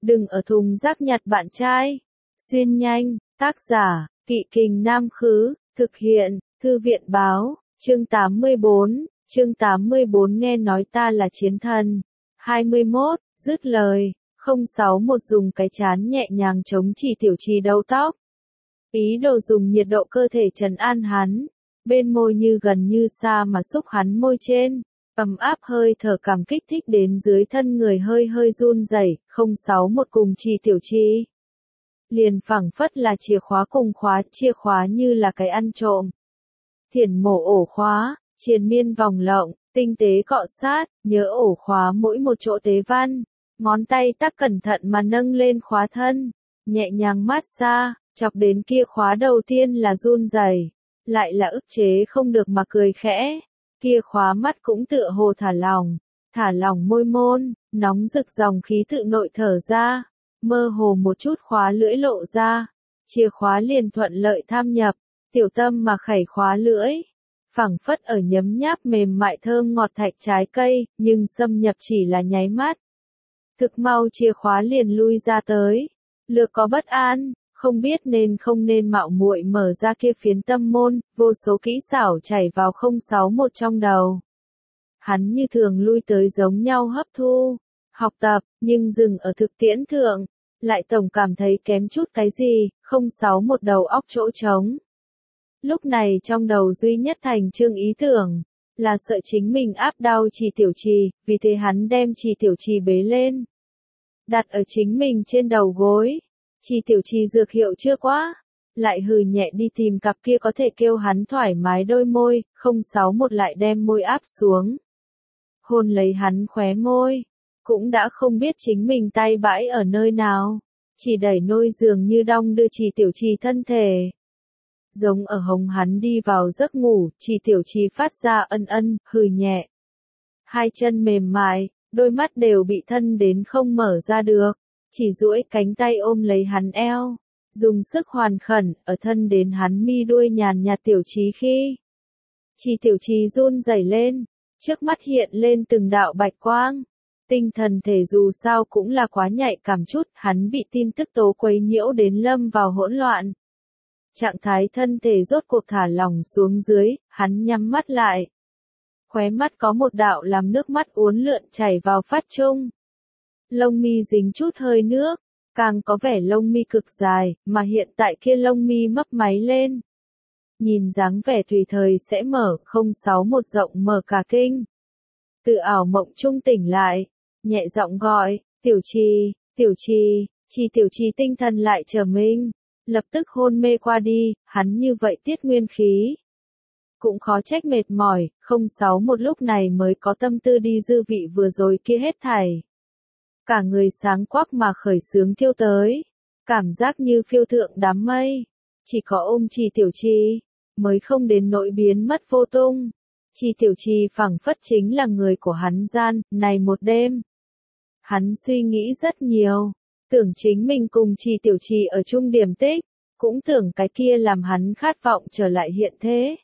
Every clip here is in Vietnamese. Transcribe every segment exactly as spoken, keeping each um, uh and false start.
Đừng ở thùng rác nhặt bạn trai. Xuyên nhanh, tác giả, Kỵ Kình Nam Khứ, thực hiện, Thư viện Báo, chương tám mươi bốn, chương tám mươi bốn nghe nói ta là chiến thần. hai mươi mốt, dứt lời, không sáu một dùng cái chán nhẹ nhàng chống chỉ Tiểu Trì đầu tóc. Ý đồ dùng nhiệt độ cơ thể trấn an hắn, bên môi như gần như xa mà xúc hắn môi trên. Ấm áp hơi thở cảm kích thích đến dưới thân người hơi hơi run rẩy, không sáu một cùng chỉ Tiểu Trì. Liền phảng phất là chìa khóa cùng khóa, chìa khóa như là cái ăn trộm. Thiển mổ ổ khóa, triền miên vòng lộng, tinh tế cọ sát, nhớ ổ khóa mỗi một chỗ tế văn. Ngón tay tác cẩn thận mà nâng lên khóa thân, nhẹ nhàng mát xa, chọc đến kia khóa đầu tiên là run rẩy, lại là ức chế không được mà cười khẽ. Kia khóa mắt cũng tựa hồ thả lỏng, thả lỏng môi môn, nóng rực dòng khí tự nội thở ra, mơ hồ một chút khóa lưỡi lộ ra, chìa khóa liền thuận lợi tham nhập, tiểu tâm mà khẩy khóa lưỡi, phảng phất ở nhấm nháp mềm mại thơm ngọt thạch trái cây, nhưng xâm nhập chỉ là nháy mắt. Thực mau chìa khóa liền lui ra tới, lược có bất an, không biết nên không nên mạo muội mở ra kia phiến tâm môn, vô số kỹ xảo chảy vào không sáu một trong đầu. Hắn như thường lui tới giống nhau hấp thu, học tập, nhưng dừng ở thực tiễn thượng, lại tổng cảm thấy kém chút cái gì, không sáu một đầu óc chỗ trống. Lúc này trong đầu duy nhất thành chương ý tưởng, là sợ chính mình áp đau chỉ Tiểu Trì, vì thế hắn đem chỉ Tiểu Trì bế lên, đặt ở chính mình trên đầu gối. Chỉ Tiểu Trì dược hiệu chưa quá, lại hừ nhẹ đi tìm cặp kia có thể kêu hắn thoải mái đôi môi, không sáu một lại đem môi áp xuống. Hôn lấy hắn khóe môi, cũng đã không biết chính mình tay bãi ở nơi nào, chỉ đẩy nôi giường như đong đưa chỉ Tiểu Trì thân thể. Giống ở hống hắn đi vào giấc ngủ, chỉ Tiểu Trì phát ra ân ân, hừ nhẹ. Hai chân mềm mại, đôi mắt đều bị thân đến không mở ra được. Chỉ duỗi cánh tay ôm lấy hắn eo, dùng sức hoàn khẩn, ở thân đến hắn mi đuôi nhàn nhạt Tiểu Trì khi. Chỉ Tiểu Trì run rẩy lên, trước mắt hiện lên từng đạo bạch quang. Tinh thần thể dù sao cũng là quá nhạy cảm chút, hắn bị tin tức tố quấy nhiễu đến lâm vào hỗn loạn. Trạng thái thân thể rốt cuộc thả lỏng xuống dưới, hắn nhắm mắt lại. Khóe mắt có một đạo làm nước mắt uốn lượn chảy vào phát trung. Lông mi dính chút hơi nước, càng có vẻ lông mi cực dài, mà hiện tại kia lông mi mấp máy lên. Nhìn dáng vẻ tùy thời sẽ mở, không sáu một rộng mở cả kinh. Từ ảo mộng trung tỉnh lại, nhẹ giọng gọi, Tiểu Trì, Tiểu Trì, chỉ Tiểu Trì tinh thần lại trở mình, lập tức hôn mê qua đi, hắn như vậy tiết nguyên khí. Cũng khó trách mệt mỏi, không sáu một lúc này mới có tâm tư đi dư vị vừa rồi kia hết thảy. Cả người sáng quắc mà khởi sướng thiêu tới, cảm giác như phiêu thượng đám mây, chỉ có ôm chỉ Tiểu Trì, mới không đến nỗi biến mất vô tung. Chỉ Tiểu Trì phảng phất chính là người của hắn gian, này một đêm. Hắn suy nghĩ rất nhiều, tưởng chính mình cùng chỉ Tiểu Trì ở chung điểm tích, cũng tưởng cái kia làm hắn khát vọng trở lại hiện thế.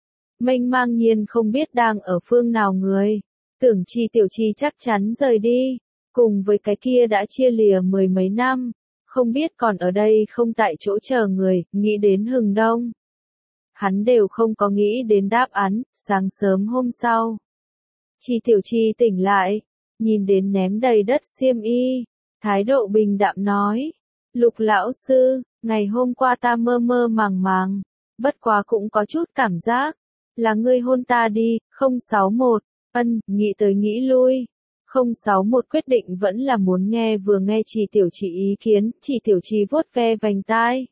Mênh mang nhiên không biết đang ở phương nào người, tưởng chỉ Tiểu Trì chắc chắn rời đi. Cùng với cái kia đã chia lìa mười mấy năm, không biết còn ở đây không tại chỗ chờ người, nghĩ đến hừng đông. Hắn đều không có nghĩ đến đáp án, sáng sớm hôm sau. Chỉ Tiểu Trì tỉnh lại, nhìn đến ném đầy đất xiêm y, thái độ bình đạm nói. Lục lão sư, ngày hôm qua ta mơ mơ màng màng, bất quá cũng có chút cảm giác, là ngươi hôn ta đi, không sáu một, ân, nghĩ tới nghĩ lui. không sáu một quyết định vẫn là muốn nghe vừa nghe chỉ Tiểu Trì ý kiến, chỉ Tiểu Trì vuốt ve vành tai.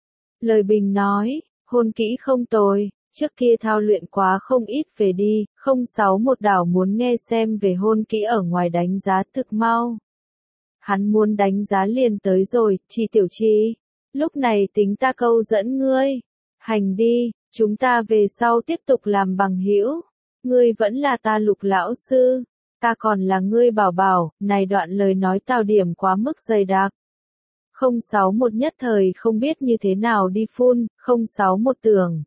Lời bình nói, hôn kỹ không tồi, trước kia thao luyện quá không ít về đi, không sáu một đảo muốn nghe xem về hôn kỹ ở ngoài đánh giá thực mau. Hắn muốn đánh giá liền tới rồi, chỉ Tiểu Trì, lúc này tính ta câu dẫn ngươi, hành đi, chúng ta về sau tiếp tục làm bằng hữu, ngươi vẫn là ta Lục lão sư. Ta còn là ngươi bảo bảo, này đoạn lời nói tào điểm quá mức dày đặc. không sáu một nhất thời không biết như thế nào đi phun, không sáu một tưởng.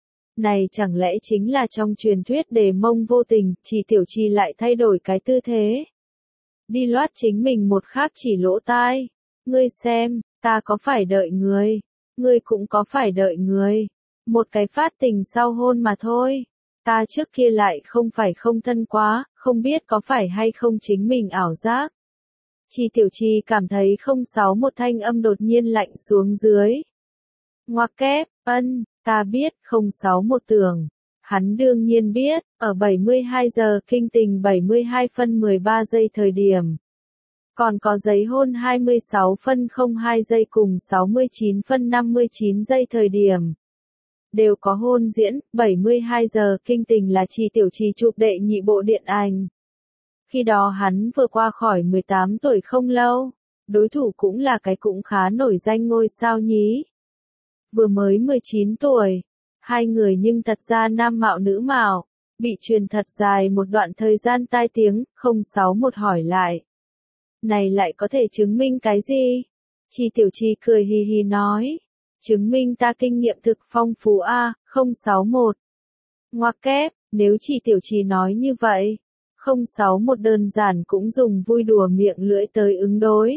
Này chẳng lẽ chính là trong truyền thuyết đề mông vô tình, chỉ Tiểu Trì lại thay đổi cái tư thế. Đi loát chính mình một khác chỉ lỗ tai. Ngươi xem, ta có phải đợi ngươi, ngươi cũng có phải đợi ngươi. Một cái phát tình sau hôn mà thôi. Ta trước kia lại không phải không thân quá, không biết có phải hay không chính mình ảo giác. Chi Tiểu Chi cảm thấy không sáu một thanh âm đột nhiên lạnh xuống dưới. Ngoặc kép, ân, ta biết, không sáu một tưởng. Hắn đương nhiên biết, ở bảy mươi hai giờ kinh tình bảy mươi hai phân mười ba giây thời điểm. Còn có giấy hôn hai mươi sáu phân không hai giây cùng sáu mươi chín phân năm mươi chín giây thời điểm. Đều có hôn diễn, bảy mươi hai giờ kinh tình là Chi Tiểu Chi chụp đệ nhị bộ điện ảnh. Khi đó hắn vừa qua khỏi mười tám tuổi không lâu, đối thủ cũng là cái cũng khá nổi danh ngôi sao nhí. Vừa mới mười chín tuổi, hai người nhưng thật ra nam mạo nữ mạo, bị truyền thật dài một đoạn thời gian tai tiếng, không sáu một hỏi lại. Này lại có thể chứng minh cái gì? Chi Tiểu Chi cười hì hì nói. Chứng minh ta kinh nghiệm thực phong phú A, không sáu một. Ngoặc kép, nếu Chi Tiểu Chi nói như vậy, không sáu một đơn giản cũng dùng vui đùa miệng lưỡi tới ứng đối.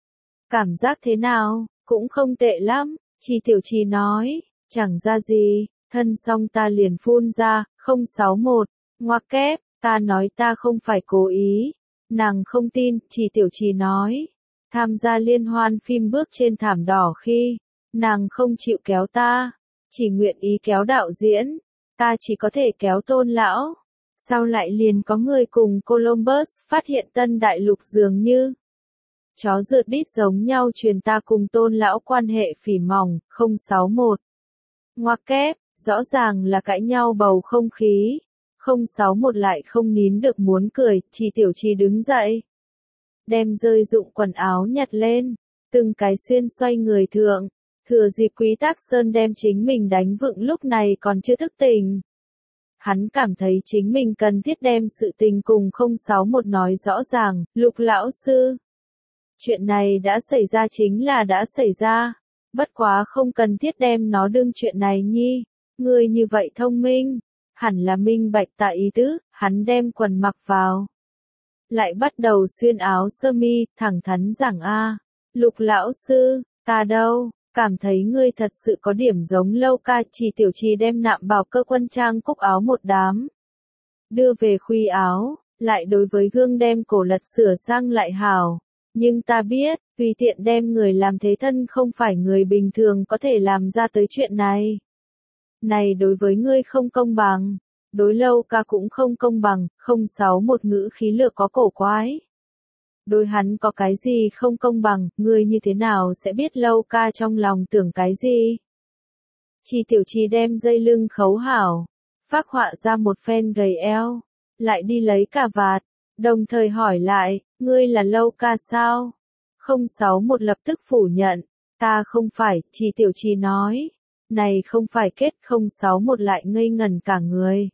Cảm giác thế nào, cũng không tệ lắm, Chi Tiểu Chi nói, chẳng ra gì, thân xong ta liền phun ra, không sáu một. Ngoặc kép, ta nói ta không phải cố ý. Nàng không tin, Chi Tiểu Chi nói. Tham gia liên hoan phim bước trên thảm đỏ khi, nàng không chịu kéo ta, chỉ nguyện ý kéo đạo diễn, ta chỉ có thể kéo Tôn lão. Sau lại liền có người cùng Columbus phát hiện tân đại lục dường như chó rượt đít giống nhau truyền ta cùng Tôn lão quan hệ phỉ mỏng, không sáu một. Ngoặc kép, rõ ràng là cãi nhau bầu không khí. không sáu một lại không nín được muốn cười, Chi Tiểu Chi đứng dậy. Đem rơi dụng quần áo nhặt lên, từng cái xuyên xoay người thượng. Thừa dịp Quý Tác Sơn đem chính mình đánh vựng lúc này còn chưa thức tỉnh. Hắn cảm thấy chính mình cần thiết đem sự tình cùng không sáu một nói rõ ràng, Lục lão sư. Chuyện này đã xảy ra chính là đã xảy ra, bất quá không cần thiết đem nó đương chuyện này nhi. Người như vậy thông minh, hẳn là minh bạch tạ ý tứ, hắn đem quần mặc vào. Lại bắt đầu xuyên áo sơ mi, thẳng thắn giảng a, Lục lão sư, ta đâu? Cảm thấy ngươi thật sự có điểm giống Lâu Ca. Chi Tiểu Chi đem nạm bào cơ quân trang cúc áo một đám. Đưa về khuy áo, lại đối với gương đem cổ lật sửa sang lại hảo. Nhưng ta biết, tùy tiện đem người làm thế thân không phải người bình thường có thể làm ra tới chuyện này. Này đối với ngươi không công bằng, đối Lâu Ca cũng không công bằng, không sáu một ngữ khí lược có cổ quái. Đối hắn có cái gì không công bằng, ngươi như thế nào sẽ biết Lâu Ca trong lòng tưởng cái gì? Chi Tiểu Chi đem dây lưng khấu hảo, phác họa ra một phen gầy eo, lại đi lấy cà vạt, đồng thời hỏi lại, ngươi là Lâu Ca sao? không sáu một lập tức phủ nhận, ta không phải, Chi Tiểu Chi nói, này không phải kết. Không sáu một lại ngây ngẩn cả người.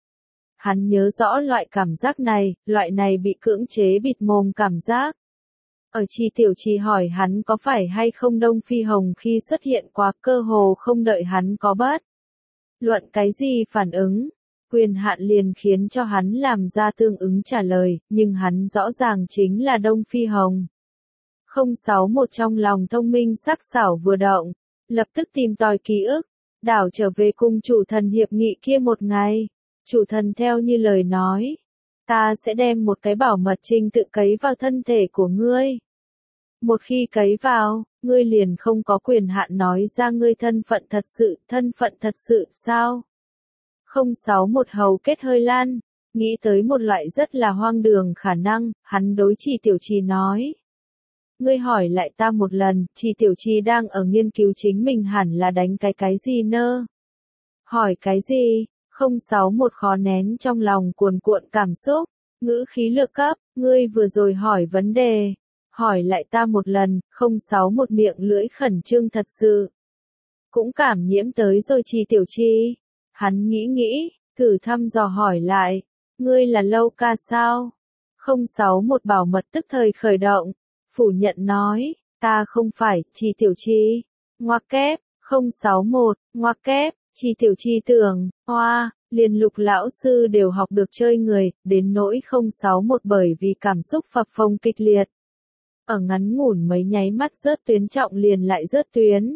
Hắn nhớ rõ loại cảm giác này, loại này bị cưỡng chế bịt mồm cảm giác. Ở Chi Tiểu Chi hỏi hắn có phải hay không Đông Phi Hồng khi xuất hiện quá, cơ hồ không đợi hắn có bất luận cái gì phản ứng, quyền hạn liền khiến cho hắn làm ra tương ứng trả lời, nhưng hắn rõ ràng chính là Đông Phi Hồng. không sáu một trong lòng thông minh sắc sảo vừa động, lập tức tìm tòi ký ức, đảo trở về cùng chủ thần hiệp nghị kia một ngày. Chủ thần theo như lời nói, ta sẽ đem một cái bảo mật trình tự cấy vào thân thể của ngươi. Một khi cấy vào, ngươi liền không có quyền hạn nói ra ngươi thân phận thật sự, thân phận thật sự sao? không sáu một hầu kết hơi lan, nghĩ tới một loại rất là hoang đường khả năng, hắn đối Chi Tiểu Chi nói. Ngươi hỏi lại ta một lần, Chi Tiểu Chi đang ở nghiên cứu chính mình hẳn là đánh cái cái gì nơ? Hỏi cái gì? không sáu một khó nén trong lòng cuồn cuộn cảm xúc, ngữ khí lược cấp, ngươi vừa rồi hỏi vấn đề, hỏi lại ta một lần. không sáu một miệng lưỡi khẩn trương thật sự. Cũng cảm nhiễm tới rồi Chi Tiểu Chi. Hắn nghĩ nghĩ, thử thăm dò hỏi lại, ngươi là Lâu Ca sao? không sáu một bảo mật tức thời khởi động, phủ nhận nói, ta không phải, Chi Tiểu Chi. Ngoặc kép, không sáu một, ngoặc kép, Chi Tiểu Chi tưởng, hoa, liền Lục lão sư đều học được chơi người, đến nỗi không sáu một bởi vì cảm xúc phập phồng kịch liệt. Ở ngắn ngủn mấy nháy mắt rớt tuyến trọng liền lại rớt tuyến.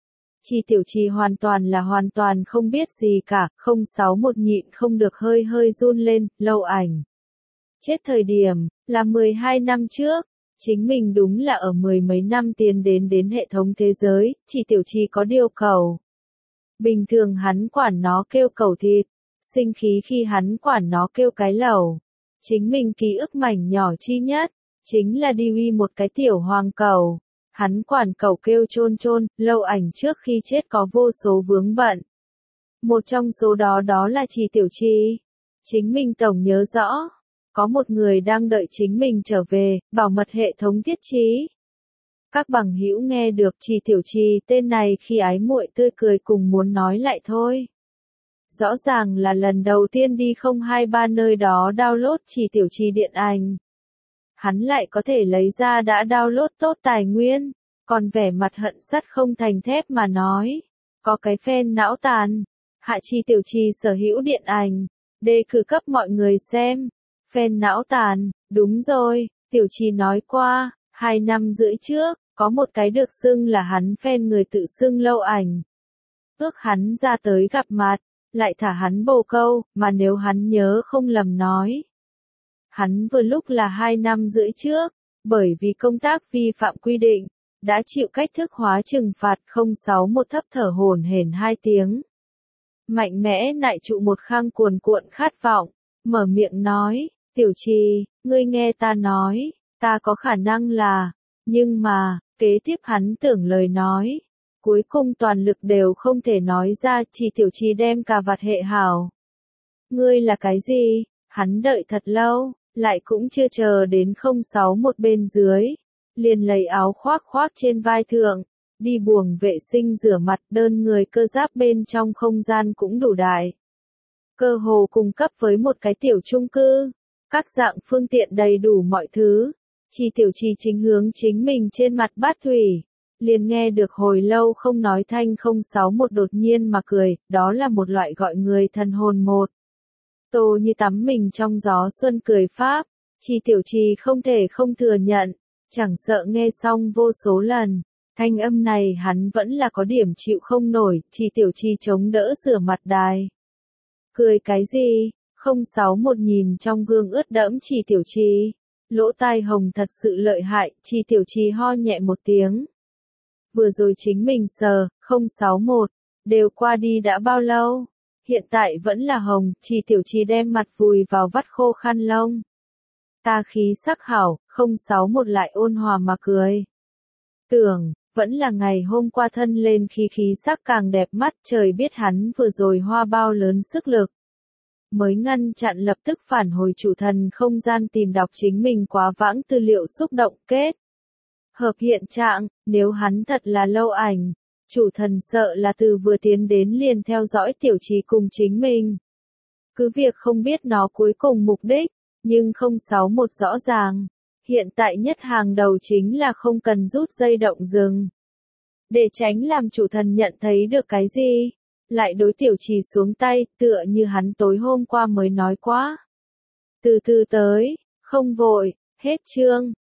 Chi Tiểu Trì hoàn toàn là hoàn toàn không biết gì cả, không sáu một nhịn không được hơi hơi run lên, Lâu Ảnh. Chết thời điểm, là mười hai năm trước, chính mình đúng là ở mười mấy năm tiến đến đến hệ thống thế giới, Chi Tiểu Trì có điều cầu. Bình thường hắn quản nó kêu cầu thịt, sinh khí khi hắn quản nó kêu cái lẩu. Chính mình ký ức mảnh nhỏ chi nhất, chính là đi uy một cái tiểu hoàng cầu. Hắn quản cầu kêu chôn chôn, Lâu Ảnh trước khi chết có vô số vướng bận. Một trong số đó đó là Chi Tiểu Trì. Chính mình tổng nhớ rõ, có một người đang đợi chính mình trở về, bảo mật hệ thống thiết trí. Các bằng hữu nghe được Chi Tiểu Trì tên này khi ái muội tươi cười cùng muốn nói lại thôi. Rõ ràng là lần đầu tiên đi không hai ba nơi đó download Chi Tiểu Trì điện ảnh. Hắn lại có thể lấy ra đã download tốt tài nguyên, còn vẻ mặt hận sắt không thành thép mà nói. Có cái fan não tàn, hạ Chi Tiểu Trì sở hữu điện ảnh, đề cử cấp mọi người xem. Fan não tàn, đúng rồi, Tiểu Trì nói qua, hai năm rưỡi trước, có một cái được xưng là hắn fan người tự xưng Lâu Ảnh. Ước hắn ra tới gặp mặt, lại thả hắn bồ câu, mà nếu hắn nhớ không lầm nói. Hắn vừa lúc là hai năm rưỡi trước, bởi vì công tác vi phạm quy định, đã chịu cách thức hóa trừng phạt không sáu một thấp thở hổn hển hai tiếng. Mạnh mẽ nại trụ một khang cuồn cuộn khát vọng, mở miệng nói, Tiểu Trì, ngươi nghe ta nói, ta có khả năng là, nhưng mà, kế tiếp hắn tưởng lời nói. Cuối cùng toàn lực đều không thể nói ra, Chi Tiểu Trì đem cà vạt hệ hảo. Ngươi là cái gì? Hắn đợi thật lâu, lại cũng chưa chờ đến không sáu một bên dưới. Liền lấy áo khoác khoác trên vai thượng, đi buồng vệ sinh rửa mặt, đơn người cơ giáp bên trong không gian cũng đủ đại. Cơ hồ cung cấp với một cái tiểu chung cư, các dạng phương tiện đầy đủ mọi thứ. Chi Tiểu Trì chính hướng chính mình trên mặt bát thủy. Liền nghe được hồi lâu không nói thanh không sáu một đột nhiên mà cười, đó là một loại gọi người thần hồn một. Tô như tắm mình trong gió xuân cười pháp, Chi Tiểu Trì không thể không thừa nhận, chẳng sợ nghe xong vô số lần, thanh âm này hắn vẫn là có điểm chịu không nổi, Chi Tiểu Trì chống đỡ rửa mặt đài. Cười cái gì? không sáu một nhìn trong gương ướt đẫm Chi Tiểu Trì, lỗ tai hồng thật sự lợi hại, Chi Tiểu Trì ho nhẹ một tiếng. Vừa rồi chính mình sờ, không sáu một, đều qua đi đã bao lâu, hiện tại vẫn là hồng, Chi Tiểu Trì đem mặt vùi vào vắt khô khăn lông. Ta khí sắc hảo, không sáu một lại ôn hòa mà cười. Tưởng, vẫn là ngày hôm qua thân lên khi khí sắc càng đẹp mắt, trời biết hắn vừa rồi hoa bao lớn sức lực. Mới ngăn chặn lập tức phản hồi chủ thần không gian tìm đọc chính mình quá vãng tư liệu xúc động kết. Hợp hiện trạng, nếu hắn thật là Lâu Ảnh, chủ thần sợ là từ vừa tiến đến liền theo dõi Tiểu Trì cùng chính mình. Cứ việc không biết nó cuối cùng mục đích, nhưng không sáu một rõ ràng, hiện tại nhất hàng đầu chính là không cần rút dây động rừng. Để tránh làm chủ thần nhận thấy được cái gì, lại đối Tiểu Trì xuống tay, tựa như hắn tối hôm qua mới nói quá. Từ từ tới, không vội, hết chương.